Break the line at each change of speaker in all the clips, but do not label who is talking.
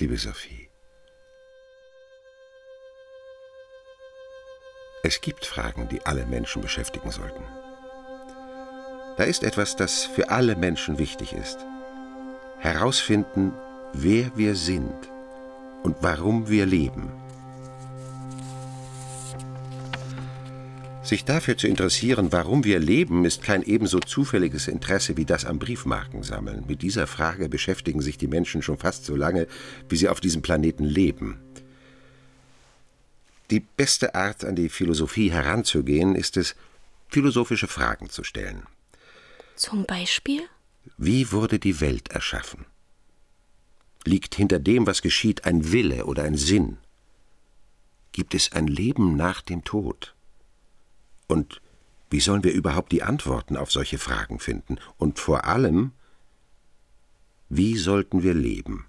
Liebe Sophie, es gibt Fragen, die alle Menschen beschäftigen sollten. Da ist etwas, das für alle Menschen wichtig ist. Herausfinden, wer wir sind und warum wir leben. Sich dafür zu interessieren, warum wir leben, ist kein ebenso zufälliges Interesse wie das am Briefmarkensammeln. Mit dieser Frage beschäftigen sich die Menschen schon fast so lange, wie sie auf diesem Planeten leben. Die beste Art, an die Philosophie heranzugehen, ist es, philosophische Fragen zu stellen.
Zum Beispiel?
Wie wurde die Welt erschaffen? Liegt hinter dem, was geschieht, ein Wille oder ein Sinn? Gibt es ein Leben nach dem Tod? Und wie sollen wir überhaupt die Antworten auf solche Fragen finden? Und vor allem, wie sollten wir leben?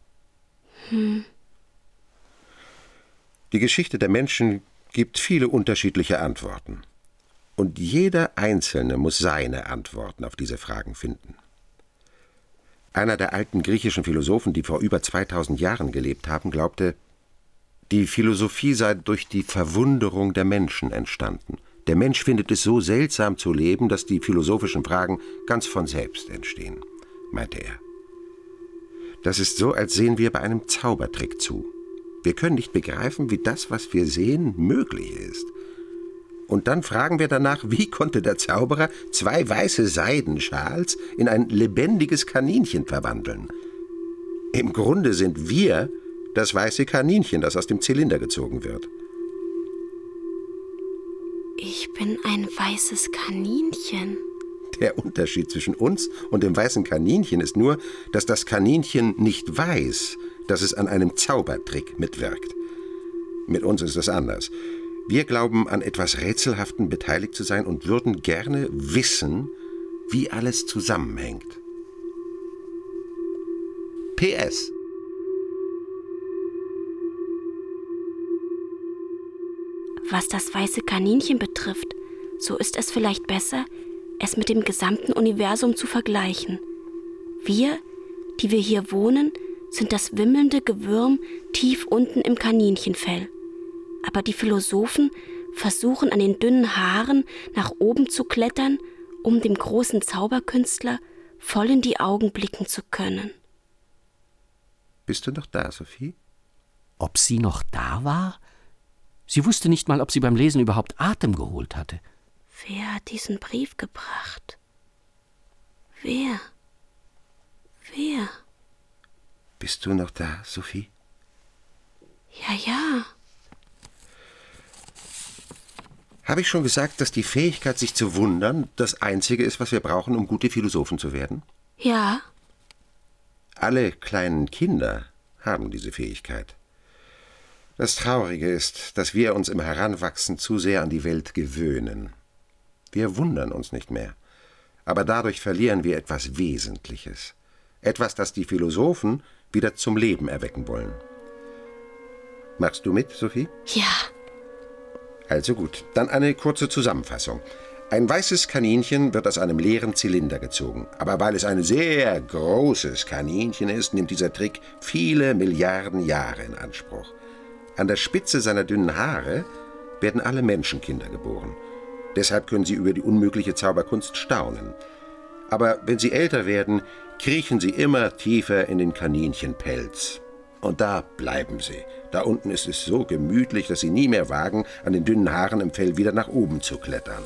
Die Geschichte der Menschen gibt viele unterschiedliche Antworten. Und jeder Einzelne muss seine Antworten auf diese Fragen finden. Einer der alten griechischen Philosophen, die vor über 2000 Jahren gelebt haben, glaubte, die Philosophie sei durch die Verwunderung der Menschen entstanden. Der Mensch findet es so seltsam zu leben, dass die philosophischen Fragen ganz von selbst entstehen, meinte er. Das ist so, als sehen wir bei einem Zaubertrick zu. Wir können nicht begreifen, wie das, was wir sehen, möglich ist. Und dann fragen wir danach, wie konnte der Zauberer 2 weiße Seidenschals in ein lebendiges Kaninchen verwandeln? Im Grunde sind wir das weiße Kaninchen, das aus dem Zylinder gezogen wird.
Ich bin ein weißes Kaninchen.
Der Unterschied zwischen uns und dem weißen Kaninchen ist nur, dass das Kaninchen nicht weiß, dass es an einem Zaubertrick mitwirkt. Mit uns ist es anders. Wir glauben, an etwas Rätselhaften beteiligt zu sein und würden gerne wissen, wie alles zusammenhängt. PS.
Was das weiße Kaninchen betrifft, so ist es vielleicht besser, es mit dem gesamten Universum zu vergleichen. Wir, die wir hier wohnen, sind das wimmelnde Gewürm tief unten im Kaninchenfell. Aber die Philosophen versuchen an den dünnen Haaren nach oben zu klettern, um dem großen Zauberkünstler voll in die Augen blicken zu können.
Bist du noch da, Sophie?
Ob sie noch da war? Sie wusste nicht mal, ob sie beim Lesen überhaupt Atem geholt hatte.
Wer hat diesen Brief gebracht? Wer? Wer?
Bist du noch da, Sophie?
Ja.
Habe ich schon gesagt, dass die Fähigkeit, sich zu wundern, das Einzige ist, was wir brauchen, um gute Philosophen zu werden?
Ja.
Alle kleinen Kinder haben diese Fähigkeit. Das Traurige ist, dass wir uns im Heranwachsen zu sehr an die Welt gewöhnen. Wir wundern uns nicht mehr. Aber dadurch verlieren wir etwas Wesentliches. Etwas, das die Philosophen wieder zum Leben erwecken wollen. Machst du mit, Sophie?
Ja.
Also gut, dann eine kurze Zusammenfassung. Ein weißes Kaninchen wird aus einem leeren Zylinder gezogen. Aber weil es ein sehr großes Kaninchen ist, nimmt dieser Trick viele Milliarden Jahre in Anspruch. An der Spitze seiner dünnen Haare werden alle Menschenkinder geboren. Deshalb können sie über die unmögliche Zauberkunst staunen. Aber wenn sie älter werden, kriechen sie immer tiefer in den Kaninchenpelz. Und da bleiben sie. Da unten ist es so gemütlich, dass sie nie mehr wagen, an den dünnen Haaren im Fell wieder nach oben zu klettern.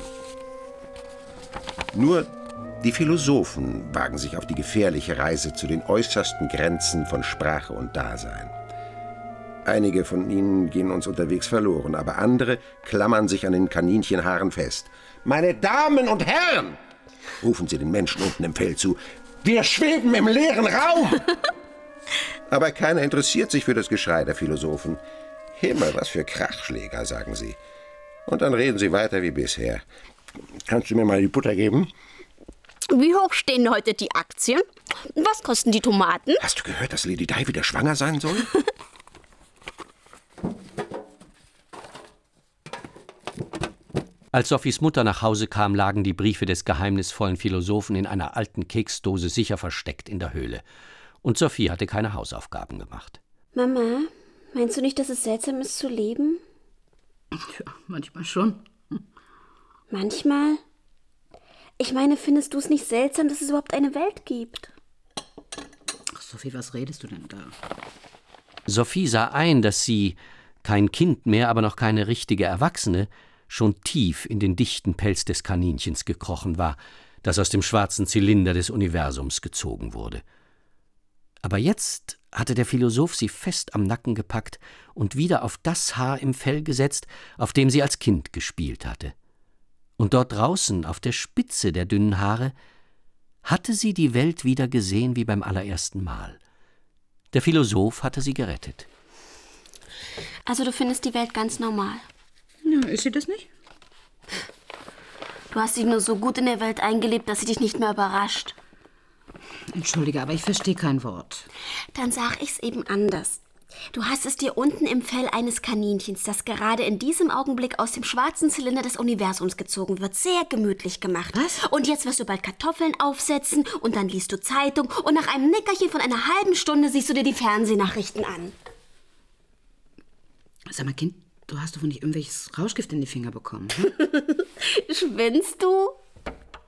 Nur die Philosophen wagen sich auf die gefährliche Reise zu den äußersten Grenzen von Sprache und Dasein. Einige von ihnen gehen uns unterwegs verloren, aber andere klammern sich an den Kaninchenhaaren fest. »Meine Damen und Herren«, rufen sie den Menschen unten im Feld zu, »wir schweben im leeren Raum!« Aber keiner interessiert sich für das Geschrei der Philosophen. »Himmel, was für Krachschläger«, sagen sie. Und dann reden sie weiter wie bisher. »Kannst du mir mal die Butter geben?«
Wie hoch stehen heute die Aktien? Was kosten die Tomaten?
»Hast du gehört, dass Lady Di wieder schwanger sein soll?«
Als Sophies Mutter nach Hause kam, lagen die Briefe des geheimnisvollen Philosophen in einer alten Keksdose sicher versteckt in der Höhle. Und Sophie hatte keine Hausaufgaben gemacht.
Mama, meinst du nicht, dass es seltsam ist zu leben?
Ja, manchmal schon.
Manchmal? Ich meine, findest du es nicht seltsam, dass es überhaupt eine Welt gibt?
Ach, Sophie, was redest du denn da?
Sophie sah ein, dass sie, kein Kind mehr, aber noch keine richtige Erwachsene, schon tief in den dichten Pelz des Kaninchens gekrochen war, das aus dem schwarzen Zylinder des Universums gezogen wurde. Aber jetzt hatte der Philosoph sie fest am Nacken gepackt und wieder auf das Haar im Fell gesetzt, auf dem sie als Kind gespielt hatte. Und dort draußen, auf der Spitze der dünnen Haare, hatte sie die Welt wieder gesehen wie beim allerersten Mal. Der Philosoph hatte sie gerettet.
Also du findest die Welt ganz normal?
Ja, ist sie das nicht?
Du hast dich nur so gut in der Welt eingelebt, dass sie dich nicht mehr überrascht.
Entschuldige, aber ich verstehe kein Wort.
Dann sag ich's eben anders. Du hast es dir unten im Fell eines Kaninchens, das gerade in diesem Augenblick aus dem schwarzen Zylinder des Universums gezogen wird, sehr gemütlich gemacht.
Was?
Und jetzt wirst du bald Kartoffeln aufsetzen und dann liest du Zeitung und nach einem Nickerchen von einer halben Stunde siehst du dir die Fernsehnachrichten an.
Sag mal, Kind, du hast doch wohl nicht irgendwelches Rauschgift in die Finger bekommen, hm?
Schwinnst du?